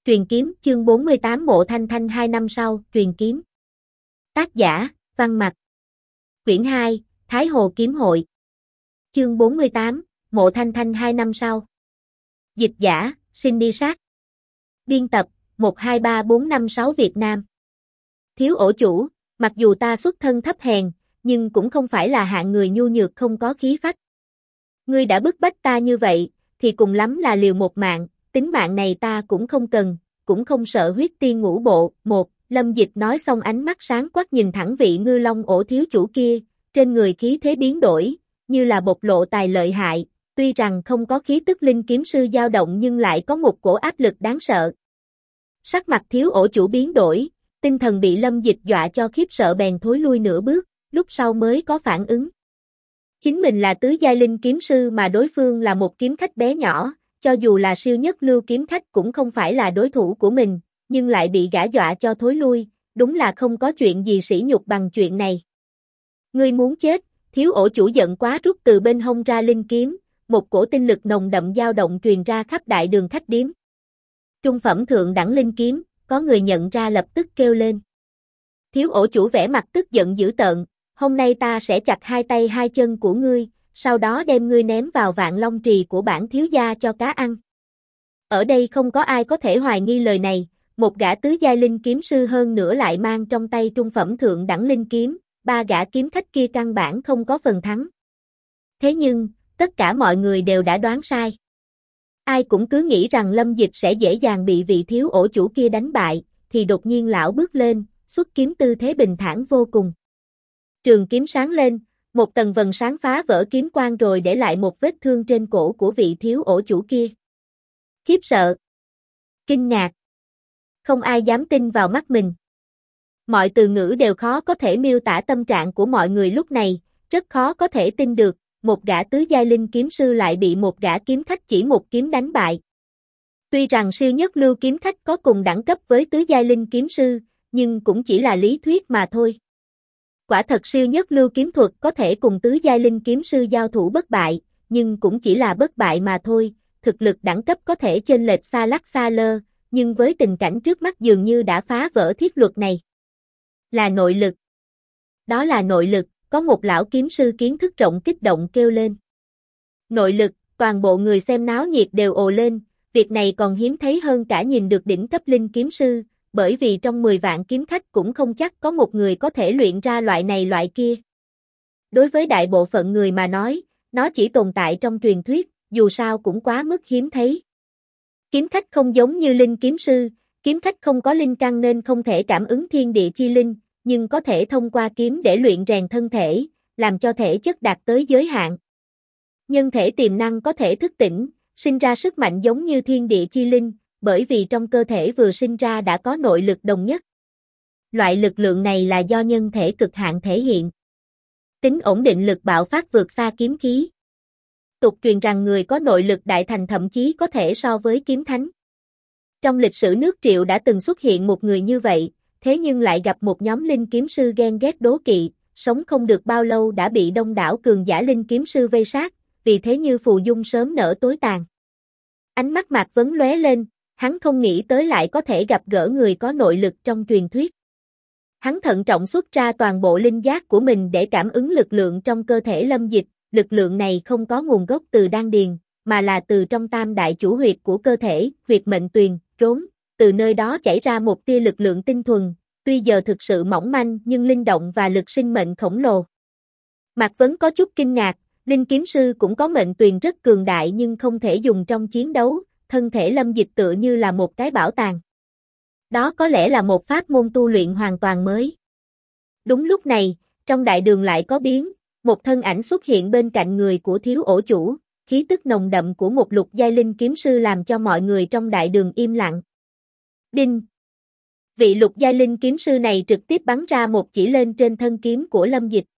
Truyền kiếm chương 48 Mộ Thanh Thanh 2 năm sau, truyền kiếm. Tác giả, Văn Mặc. Quyển 2, Thái Hồ Kiếm Hội. Chương 48, Mộ Thanh Thanh 2 năm sau. Dịch giả, Cindy Sát. Biên tập, 123456 Việt Nam. Thiếu ổ chủ, mặc dù ta xuất thân thấp hèn, nhưng cũng không phải là hạng người nhu nhược không có khí phách. Ngươi đã bức bách ta như vậy, thì cùng lắm là liều một mạng, tính mạng này ta cũng không cần, cũng không sợ huyết tiên ngũ bộ. Một, Lâm Dịch nói xong ánh mắt sáng quắc nhìn thẳng vị ngư long ổ thiếu chủ kia, trên người khí thế biến đổi, như là bộc lộ tài lợi hại, tuy rằng không có khí tức linh kiếm sư dao động nhưng lại có một cổ áp lực đáng sợ. Sắc mặt thiếu ổ chủ biến đổi, tinh thần bị Lâm Dịch dọa cho khiếp sợ bèn thối lui nửa bước, lúc sau mới có phản ứng. Chính mình là tứ giai linh kiếm sư mà đối phương là một kiếm khách bé nhỏ, cho dù là siêu nhất lưu kiếm khách cũng không phải là đối thủ của mình, nhưng lại bị gã dọa cho thối lui, đúng là không có chuyện gì sỉ nhục bằng chuyện này. Ngươi muốn chết, thiếu ổ chủ giận quá rút từ bên hông ra linh kiếm, một cổ tinh lực nồng đậm dao động truyền ra khắp đại đường khách điếm. Trung phẩm thượng đẳng linh kiếm, có người nhận ra lập tức kêu lên. Thiếu ổ chủ vẻ mặt tức giận dữ tợn, hôm nay ta sẽ chặt hai tay hai chân của ngươi, sau đó đem ngươi ném vào Vạn Long Trì của bản thiếu gia cho cá ăn. Ở đây không có ai có thể hoài nghi lời này, một gã tứ giai linh kiếm sư hơn nữa lại mang trong tay trung phẩm thượng đẳng linh kiếm, ba gã kiếm khách kia căn bản không có phần thắng. Thế nhưng, tất cả mọi người đều đã đoán sai. Ai cũng cứ nghĩ rằng Lâm Dịch sẽ dễ dàng bị vị thiếu ổ chủ kia đánh bại, thì đột nhiên lão bước lên, xuất kiếm tư thế bình thản vô cùng. Trường kiếm sáng lên, một tầng vầng sáng phá vỡ kiếm quang rồi để lại một vết thương trên cổ của vị thiếu ổ chủ kia. Khiếp sợ, kinh ngạc, không ai dám tin vào mắt mình. Mọi từ ngữ đều khó có thể miêu tả tâm trạng của mọi người lúc này, rất khó có thể tin được, một gã tứ giai linh kiếm sư lại bị một gã kiếm khách chỉ một kiếm đánh bại. Tuy rằng siêu nhất lưu kiếm khách có cùng đẳng cấp với tứ giai linh kiếm sư, nhưng cũng chỉ là lý thuyết mà thôi. Quả thật siêu nhất lưu kiếm thuật có thể cùng tứ giai linh kiếm sư giao thủ bất bại, nhưng cũng chỉ là bất bại mà thôi, thực lực đẳng cấp có thể chênh lệch xa lắc xa lơ, nhưng với tình cảnh trước mắt dường như đã phá vỡ thiết luật này. Là nội lực. Đó là nội lực, có một lão kiếm sư kiến thức rộng kích động kêu lên. Nội lực, toàn bộ người xem náo nhiệt đều ồ lên, việc này còn hiếm thấy hơn cả nhìn được đỉnh cấp linh kiếm sư, bởi vì trong 10 vạn kiếm khách cũng không chắc có một người có thể luyện ra loại này loại kia. Đối với đại bộ phận người mà nói, nó chỉ tồn tại trong truyền thuyết, dù sao cũng quá mức hiếm thấy. Kiếm khách không giống như linh kiếm sư, kiếm khách không có linh căn nên không thể cảm ứng thiên địa chi linh, nhưng có thể thông qua kiếm để luyện rèn thân thể, làm cho thể chất đạt tới giới hạn. Nhân thể tiềm năng có thể thức tỉnh, sinh ra sức mạnh giống như thiên địa chi linh, bởi vì trong cơ thể vừa sinh ra đã có nội lực đồng nhất. Loại lực lượng này là do nhân thể cực hạn thể hiện. Tính ổn định lực bạo phát vượt xa kiếm khí. Tục truyền rằng người có nội lực đại thành thậm chí có thể so với kiếm thánh. Trong lịch sử nước Triệu đã từng xuất hiện một người như vậy, thế nhưng lại gặp một nhóm linh kiếm sư ghen ghét đố kỵ, sống không được bao lâu đã bị đông đảo cường giả linh kiếm sư vây sát, vì thế như phù dung sớm nở tối tàn. Ánh mắt Mạc Vấn lóe lên, hắn không nghĩ tới lại có thể gặp gỡ người có nội lực trong truyền thuyết. Hắn thận trọng xuất ra toàn bộ linh giác của mình để cảm ứng lực lượng trong cơ thể Lâm Dịch, lực lượng này không có nguồn gốc từ đan điền, mà là từ trong tam đại chủ huyệt của cơ thể, huyệt mệnh tuyền, trốn, từ nơi đó chảy ra một tia lực lượng tinh thuần, tuy giờ thực sự mỏng manh nhưng linh động và lực sinh mệnh khổng lồ. Mạc Vấn có chút kinh ngạc, linh kiếm sư cũng có mệnh tuyền rất cường đại nhưng không thể dùng trong chiến đấu, thân thể Lâm Dịch tựa như là một cái bảo tàng. Đó có lẽ là một pháp môn tu luyện hoàn toàn mới. Đúng lúc này, trong đại đường lại có biến, một thân ảnh xuất hiện bên cạnh người của thiếu ổ chủ, khí tức nồng đậm của một lục giai linh kiếm sư làm cho mọi người trong đại đường im lặng. Đinh! Vị lục giai linh kiếm sư này trực tiếp bắn ra một chỉ lên trên thân kiếm của Lâm Dịch.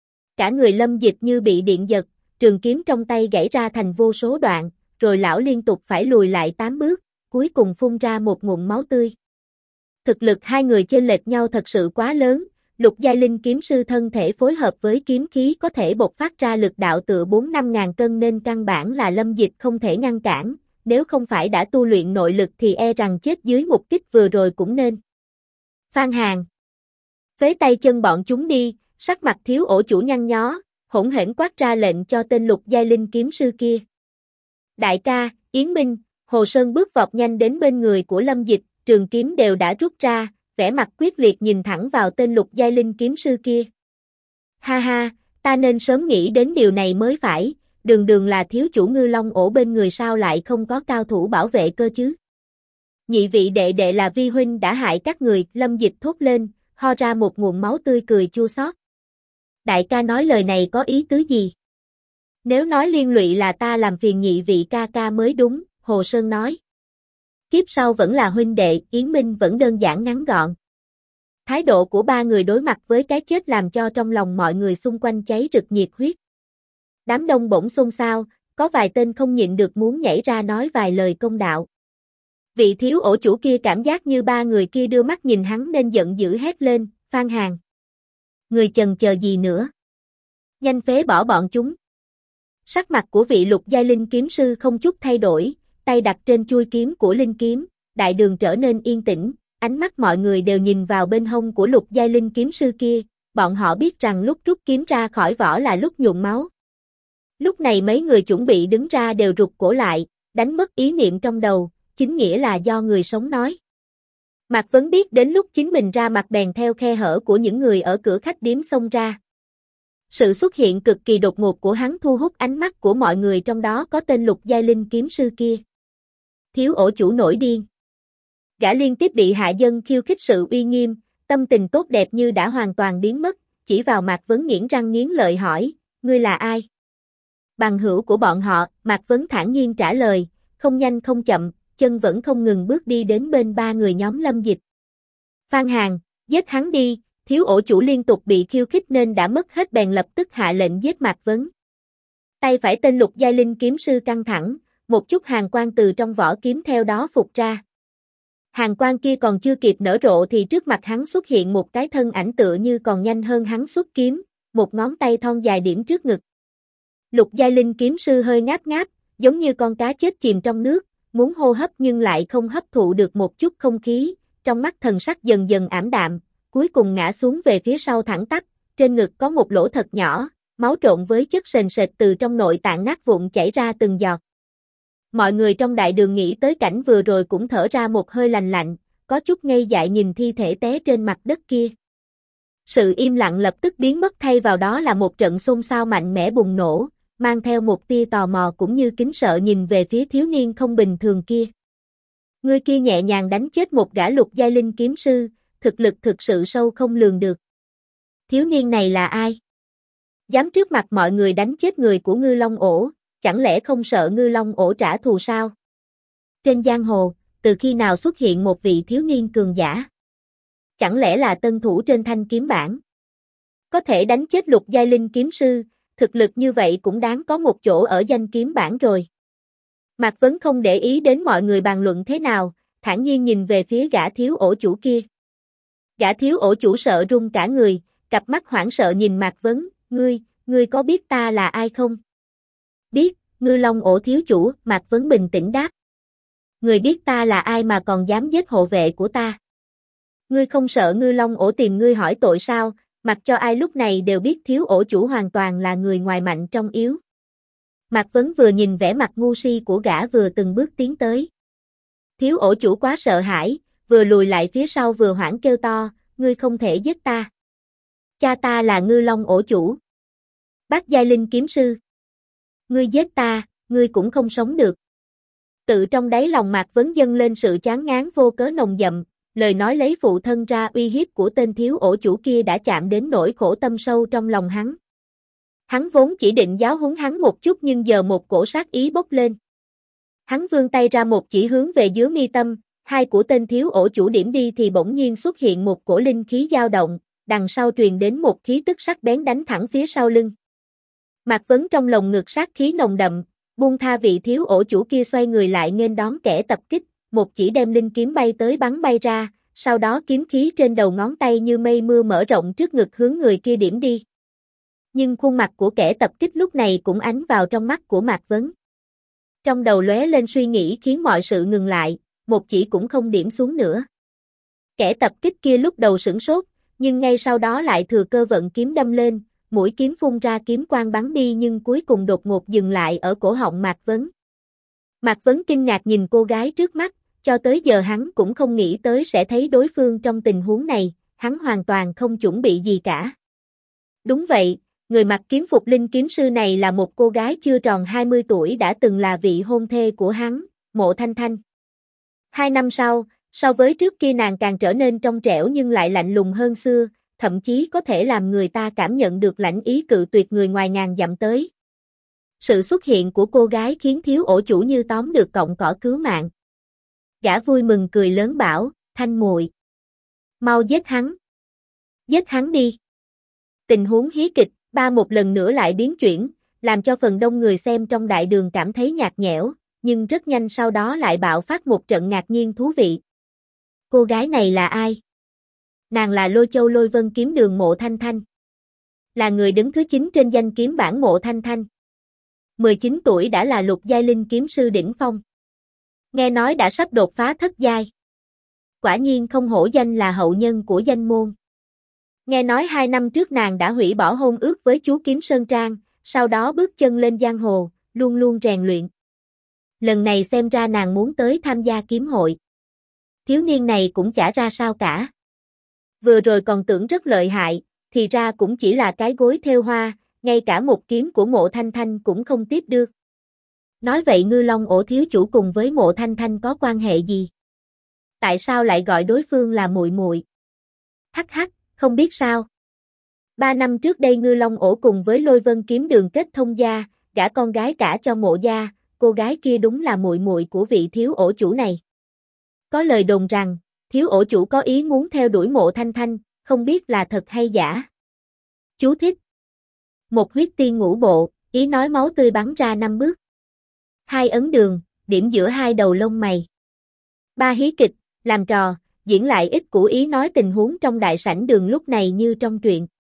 Cả người Lâm Dịch như bị điện giật, trường kiếm trong tay gãy ra thành vô số đoạn, rồi lão liên tục phải lùi lại 8 bước, cuối cùng phun ra một ngụm máu tươi. Thực lực hai người chênh lệch nhau thật sự quá lớn, lục giai linh kiếm sư thân thể phối hợp với kiếm khí có thể bộc phát ra lực đạo tựa 4-5 ngàn cân nên căn bản là Lâm Dịch không thể ngăn cản, nếu không phải đã tu luyện nội lực thì e rằng chết dưới một kích vừa rồi cũng nên. Phan Hàn. Phế tay chân bọn chúng đi, sắc mặt thiếu ổ chủ nhăn nhó, hỗn hển quát ra lệnh cho tên lục giai linh kiếm sư kia. Đại ca, Yến Minh, Hồ Sơn bước vọt nhanh đến bên người của Lâm Dịch, trường kiếm đều đã rút ra, vẻ mặt quyết liệt nhìn thẳng vào tên lục giai linh kiếm sư kia. Ha ha, ta nên sớm nghĩ đến điều này mới phải, đường đường là thiếu chủ Ngư Long ổ bên người sao lại không có cao thủ bảo vệ cơ chứ. Nhị vị đệ đệ là vi huynh đã hại các người, Lâm Dịch thốt lên, ho ra một nguồn máu tươi cười chua xót. Đại ca nói lời này có ý tứ gì? Nếu nói liên lụy là ta làm phiền nhị vị ca ca mới đúng, Hồ Sơn nói. Kiếp sau vẫn là huynh đệ, Yến Minh vẫn đơn giản ngắn gọn. Thái độ của ba người đối mặt với cái chết làm cho trong lòng mọi người xung quanh cháy rực nhiệt huyết. Đám đông bỗng xôn xao, có vài tên không nhịn được muốn nhảy ra nói vài lời công đạo. Vị thiếu ổ chủ kia cảm giác như ba người kia đưa mắt nhìn hắn nên giận dữ hét lên, Phan Hàn. Người chần chờ gì nữa? Nhanh phế bỏ bọn chúng. Sắc mặt của vị lục giai linh kiếm sư không chút thay đổi, tay đặt trên chuôi kiếm của linh kiếm, đại đường trở nên yên tĩnh, ánh mắt mọi người đều nhìn vào bên hông của lục giai linh kiếm sư kia, bọn họ biết rằng lúc rút kiếm ra khỏi vỏ là lúc nhuộm máu. Lúc này mấy người chuẩn bị đứng ra đều rụt cổ lại, đánh mất ý niệm trong đầu, chính nghĩa là do người sống nói. Mạc Vấn biết đến lúc chính mình ra mặt bèn theo khe hở của những người ở cửa khách điếm xông ra. Sự xuất hiện cực kỳ đột ngột của hắn thu hút ánh mắt của mọi người, trong đó có tên lục giai linh kiếm sư kia. Thiếu ổ chủ nổi điên. Gã liên tiếp bị hạ dân khiêu khích sự uy nghiêm, tâm tình tốt đẹp như đã hoàn toàn biến mất, chỉ vào Mạc Vấn nghiến răng nghiến lợi hỏi, ngươi là ai? Bằng hữu của bọn họ, Mạc Vấn thản nhiên trả lời, không nhanh không chậm, chân vẫn không ngừng bước đi đến bên ba người nhóm Lâm Dịch. Phan Hàn, giết hắn đi, thiếu ổ chủ liên tục bị khiêu khích nên đã mất hết bèn lập tức hạ lệnh giết Mạc Vấn. Tay phải tên lục giai linh kiếm sư căng thẳng, một chút hàn quang từ trong vỏ kiếm theo đó phục ra. Hàn quang kia còn chưa kịp nở rộ thì trước mặt hắn xuất hiện một cái thân ảnh tựa như còn nhanh hơn hắn xuất kiếm, một ngón tay thon dài điểm trước ngực. Lục giai linh kiếm sư hơi ngáp ngáp, giống như con cá chết chìm trong nước, muốn hô hấp nhưng lại không hấp thụ được một chút không khí, trong mắt thần sắc dần dần ảm đạm, cuối cùng ngã xuống về phía sau thẳng tắp, trên ngực có một lỗ thật nhỏ, máu trộn với chất sền sệt từ trong nội tạng nát vụn chảy ra từng giọt. Mọi người trong đại đường nghĩ tới cảnh vừa rồi cũng thở ra một hơi lành lạnh, có chút ngây dại nhìn thi thể té trên mặt đất kia. Sự im lặng lập tức biến mất, thay vào đó là một trận xôn xao mạnh mẽ bùng nổ, mang theo một tia tò mò cũng như kính sợ nhìn về phía thiếu niên không bình thường kia. Người kia nhẹ nhàng đánh chết một gã lục giai linh kiếm sư, thực lực thực sự sâu không lường được. Thiếu niên này là ai? Dám trước mặt mọi người đánh chết người của Ngư Long ổ, chẳng lẽ không sợ Ngư Long ổ trả thù sao? Trên giang hồ, từ khi nào xuất hiện một vị thiếu niên cường giả? Chẳng lẽ là tân thủ trên thanh kiếm bảng? Có thể đánh chết lục giai linh kiếm sư, thực lực như vậy cũng đáng có một chỗ ở danh kiếm bảng rồi. Mạc Vấn không để ý đến mọi người bàn luận thế nào, thản nhiên nhìn về phía gã thiếu ổ chủ kia. Gã thiếu ổ chủ sợ run cả người, cặp mắt hoảng sợ nhìn Mạc Vấn, ngươi có biết ta là ai không? Biết, Ngư Long ổ thiếu chủ, Mạc Vấn bình tĩnh đáp. Ngươi biết ta là ai mà còn dám giết hộ vệ của ta? Ngươi không sợ Ngư Long ổ tìm ngươi hỏi tội sao? Mặc cho ai lúc này đều biết thiếu ổ chủ hoàn toàn là người ngoài mạnh trong yếu. Mạc Vấn vừa nhìn vẻ mặt ngu si của gã vừa từng bước tiến tới. Thiếu ổ chủ quá sợ hãi, vừa lùi lại phía sau vừa hoảng kêu to, ngươi không thể giết ta. Cha ta là Ngư Long ổ chủ. Bát giai linh kiếm sư. Ngươi giết ta, ngươi cũng không sống được. Tự trong đáy lòng Mạc Vấn dâng lên sự chán ngán vô cớ nồng đậm, lời nói lấy phụ thân ra uy hiếp của tên thiếu ổ chủ kia đã chạm đến nỗi khổ tâm sâu trong lòng hắn. Hắn vốn chỉ định giáo huấn hắn một chút nhưng giờ một cổ sát ý bốc lên. Hắn vươn tay ra một chỉ hướng về dưới mi tâm, hai của tên thiếu ổ chủ điểm đi thì bỗng nhiên xuất hiện một cổ linh khí dao động, đằng sau truyền đến một khí tức sắc bén đánh thẳng phía sau lưng. Mạc Vấn trong lồng ngực sát khí nồng đậm, buông tha vị thiếu ổ chủ kia xoay người lại nghênh đón kẻ tập kích, một chỉ đem linh kiếm bay tới bắn bay ra, sau đó kiếm khí trên đầu ngón tay như mây mưa mở rộng trước ngực hướng người kia điểm đi. Nhưng khuôn mặt của kẻ tập kích lúc này cũng ánh vào trong mắt của Mạc Vấn. Trong đầu lóe lên suy nghĩ khiến mọi sự ngừng lại, một chỉ cũng không điểm xuống nữa. Kẻ tập kích kia lúc đầu sửng sốt, nhưng ngay sau đó lại thừa cơ vận kiếm đâm lên, mũi kiếm phun ra kiếm quang bắn đi nhưng cuối cùng đột ngột dừng lại ở cổ họng Mạc Vấn. Mạc Vấn kinh ngạc nhìn cô gái trước mắt, cho tới giờ hắn cũng không nghĩ tới sẽ thấy đối phương trong tình huống này, hắn hoàn toàn không chuẩn bị gì cả. Đúng vậy, người mặc kiếm phục linh kiếm sư này là một cô gái chưa tròn 20 tuổi đã từng là vị hôn thê của hắn, Mộ Thanh Thanh. 2 năm sau, so với trước kia nàng càng trở nên trong trẻo nhưng lại lạnh lùng hơn xưa, thậm chí có thể làm người ta cảm nhận được lãnh ý cự tuyệt người ngoài ngàn dặm tới. Sự xuất hiện của cô gái khiến thiếu ổ chủ như tóm được cọng cỏ cứu mạng. Gã vui mừng cười lớn bảo, Thanh muội, mau giết hắn. Giết hắn đi. Tình huống hí kịch, một lần nữa lại biến chuyển, làm cho phần đông người xem trong đại đường cảm thấy nhạt nhẽo, nhưng rất nhanh sau đó lại bạo phát một trận ngạc nhiên thú vị. Cô gái này là ai? Nàng là Lôi Châu Lôi Vân kiếm đường Mộ Thanh Thanh. Là người đứng thứ 9 trên danh kiếm bảng Mộ Thanh Thanh. 19 tuổi đã là lục giai linh kiếm sư đỉnh phong. Nghe nói đã sắp đột phá thất giai. Quả nhiên không hổ danh là hậu nhân của danh môn. Nghe nói 2 năm trước nàng đã hủy bỏ hôn ước với chú Kiếm Sơn Trang, sau đó bước chân lên giang hồ, luôn luôn rèn luyện. Lần này xem ra nàng muốn tới tham gia kiếm hội. Thiếu niên này cũng chả ra sao cả. Vừa rồi còn tưởng rất lợi hại, thì ra cũng chỉ là cái gối thêu hoa, ngay cả một kiếm của Mộ Thanh Thanh cũng không tiếp được. Nói vậy Ngư Long ổ thiếu chủ cùng với Mộ Thanh Thanh có quan hệ gì? Tại sao lại gọi đối phương là muội muội? Hắc hắc, không biết sao. 3 năm trước đây Ngư Long ổ cùng với Lôi Vân kiếm đường kết thông gia, gả con gái cả cho Mộ gia, cô gái kia đúng là muội muội của vị thiếu ổ chủ này. Có lời đồn rằng, thiếu ổ chủ có ý muốn theo đuổi Mộ Thanh Thanh, không biết là thật hay giả. Chú thích. Một huyết tiên ngũ bộ, ý nói máu tươi bắn ra 5 bước. 2 ấn đường, điểm giữa 2 đầu lông mày. 3 hí kịch, làm trò, diễn lại ít củ ý nói tình huống trong đại sảnh đường lúc này như trong truyện.